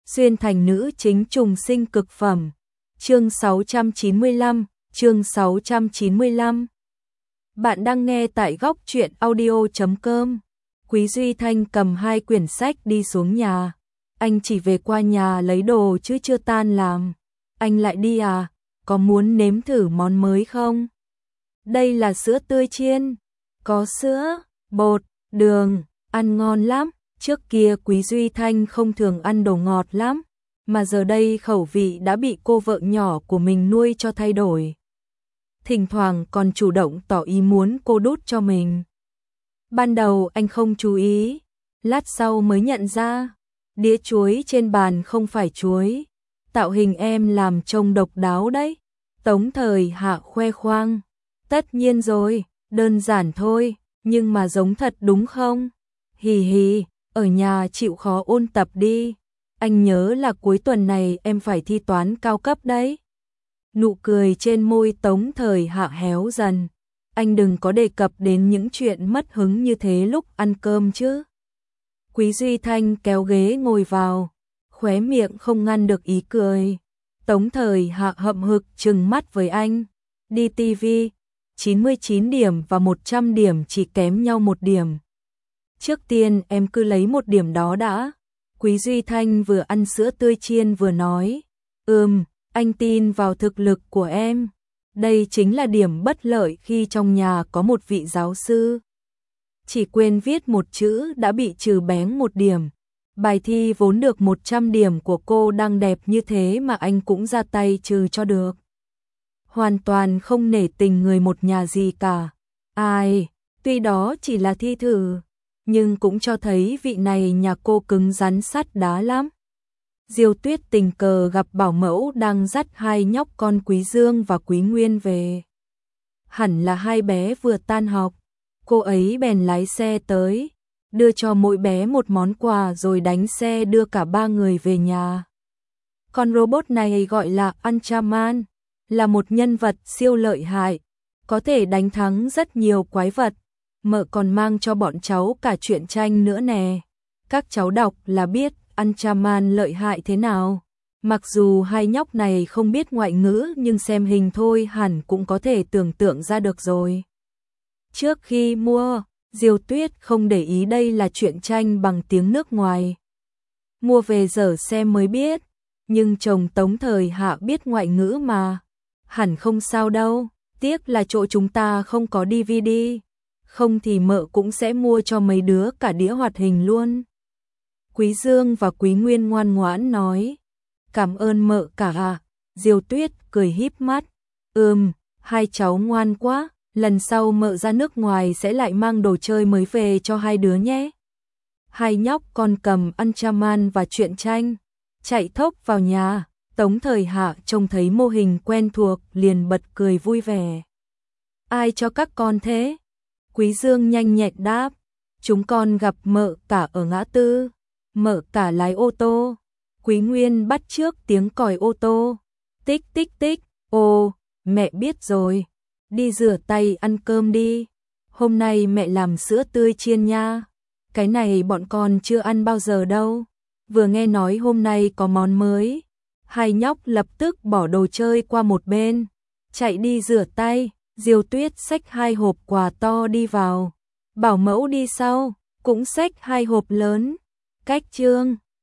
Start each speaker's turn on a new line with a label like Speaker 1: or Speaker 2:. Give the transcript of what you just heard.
Speaker 1: xuyên thành nữ chính trùng sinh cực phẩm. Chương 695, chương 695. Bạn đang nghe tại góc truyện audio.com. Quý Duy Thanh cầm 2 quyển sách đi xuống nhà. Anh chỉ về qua nhà lấy đồ chứ chưa tan làm. Anh lại đi à? Có muốn nếm thử món mới không? Đây là sữa tươi chiên. Có sữa, bột, đường, ăn ngon lắm. Trước kia Quý Duy Thanh không thường ăn đồ ngọt lắm, mà giờ đây khẩu vị đã bị cô vợ nhỏ của mình nuôi cho thay đổi. Thỉnh thoảng còn chủ động tỏ ý muốn cô đút cho mình. Ban đầu anh không chú ý, lát sau mới nhận ra, đĩa chuối trên bàn không phải chuối. Tạo hình em làm trông độc đáo đấy. Tống Thời Hạ khoe khoang. Tất nhiên rồi, đơn giản thôi, nhưng mà giống thật đúng không? Hì hì, ở nhà chịu khó ôn tập đi. Anh nhớ là cuối tuần này em phải thi toán cao cấp đấy. Nụ cười trên môi Tống Thời Hạ héo dần. Anh đừng có đề cập đến những chuyện mất hứng như thế lúc ăn cơm chứ. Quý Duy Thanh kéo ghế ngồi vào, khóe miệng không ngăn được ý cười. Tống Thời Hạ hậm hực trừng mắt với anh. Đi tivi, 99 điểm và 100 điểm chỉ kém nhau 1 điểm. Trước tiên em cứ lấy 1 điểm đó đã. Quý Duy Thanh vừa ăn sữa tươi chiên vừa nói. Anh tin vào thực lực của em. Đây chính là điểm bất lợi khi trong nhà có một vị giáo sư. Chỉ quên viết một chữ đã bị trừ bén 1 điểm. Bài thi vốn được 100 điểm của cô đang đẹp như thế mà anh cũng ra tay trừ cho được. Hoàn toàn không nể tình người một nhà gì cả. Ai, tuy đó chỉ là thi thử, nhưng cũng cho thấy vị này nhà cô cứng rắn sắt đá lắm. Diêu Tuyết tình cờ gặp bảo mẫu đang dắt 2 nhóc con Quý Dương và Quý Nguyên về. Hẳn là 2 bé vừa tan học, cô ấy bèn lái xe tới, đưa cho mỗi bé một món quà rồi đánh xe đưa cả 3 người về nhà. Con robot này gọi là Anchaman, là một nhân vật siêu lợi hại, có thể đánh thắng rất nhiều quái vật. Mợ còn mang cho bọn cháu cả truyện tranh nữa nè. Các cháu đọc là biết Anchaman lợi hại thế nào. Mặc dù 2 nhóc này không biết ngoại ngữ nhưng xem hình thôi hẳn cũng có thể tưởng tượng ra được rồi. Trước khi mua, Diêu Tuyết không để ý đây là truyện tranh bằng tiếng nước ngoài. Mua về dở xem mới biết, nhưng chồng Tống Thời Hạ biết ngoại ngữ mà. Hẳn không sao đâu, tiếc là chỗ chúng ta không có DVD. Không thì mợ cũng sẽ mua cho mấy đứa cả đĩa hoạt hình luôn. Quý Dương và Quý Nguyên ngoan ngoãn nói. Cảm ơn mợ cả ạ. Diêu Tuyết cười híp mắt. 2 cháu ngoan quá. Lần sau mợ ra nước ngoài sẽ lại mang đồ chơi mới về cho 2 đứa nhé. 2 nhóc con cầm Anchaman và truyện tranh, chạy thốc vào nhà. Tống Thời Hạ trông thấy mô hình quen thuộc liền bật cười vui vẻ. Ai cho các con thế? Quý Dương nhanh nhẹn đáp. Chúng con gặp mợ cả ở ngã tư. Mợ cả lái ô tô. Quý Nguyên bắt chước tiếng còi ô tô. Tích tích tích. Ồ, mẹ biết rồi. Đi rửa tay ăn cơm đi. Hôm nay mẹ làm sữa tươi chiên nha. Cái này bọn con chưa ăn bao giờ đâu. Vừa nghe nói hôm nay có món mới. 2 nhóc lập tức bỏ đồ chơi qua một bên, chạy đi rửa tay. Diêu Tuyết xách 2 hộp quà to đi vào. Bảo mẫu đi sau, cũng xách 2 hộp lớn. Cách chương